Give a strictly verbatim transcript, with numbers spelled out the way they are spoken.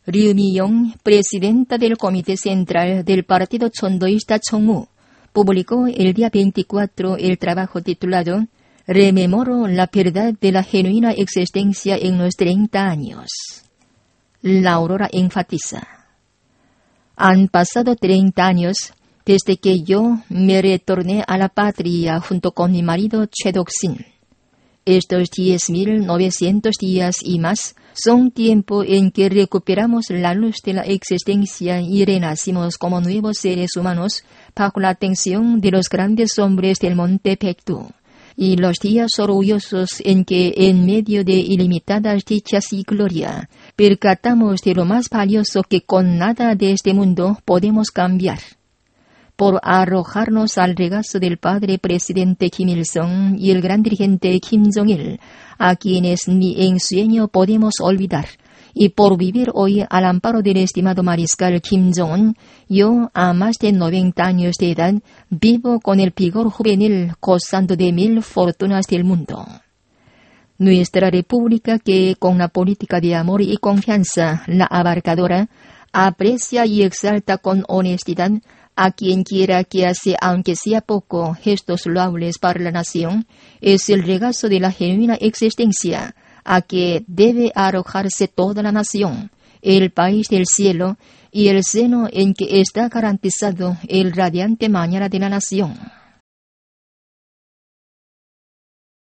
Ryu Mi-yong, presidenta del Comité Central del Partido Chondoísta Chongwu, publicó el día veinticuatro el trabajo titulado Rememoro la verdad de la genuina existencia en los treinta años. La Aurora enfatiza: han pasado treinta años desde que yo me retorné a la patria junto con mi marido Choi Dok-sin. Estos diez mil novecientos días y más son tiempo en que recuperamos la luz de la existencia y renacimos como nuevos seres humanos bajo la atención de los grandes hombres del monte Baekdu. Y los días orgullosos en que, en medio de ilimitadas dichas y gloria, percatamos de lo más valioso que con nada de este mundo podemos cambiar. Por arrojarnos al regazo del padre presidente Kim Il-sung y el gran dirigente Kim Jong-il, a quienes ni en sueño podemos olvidar, y por vivir hoy al amparo del estimado mariscal Kim Jong-un, yo, a más de noventa años de edad, vivo con el vigor juvenil gozando de mil fortunas del mundo. Nuestra república, que con la política de amor y confianza, la abarcadora, aprecia y exalta con honestidad a quien quiera que hace, aunque sea poco, gestos loables para la nación, es el regazo de la genuina existencia a que debe arrojarse toda la nación, el país del cielo y el seno en que está garantizado el radiante mañana de la nación.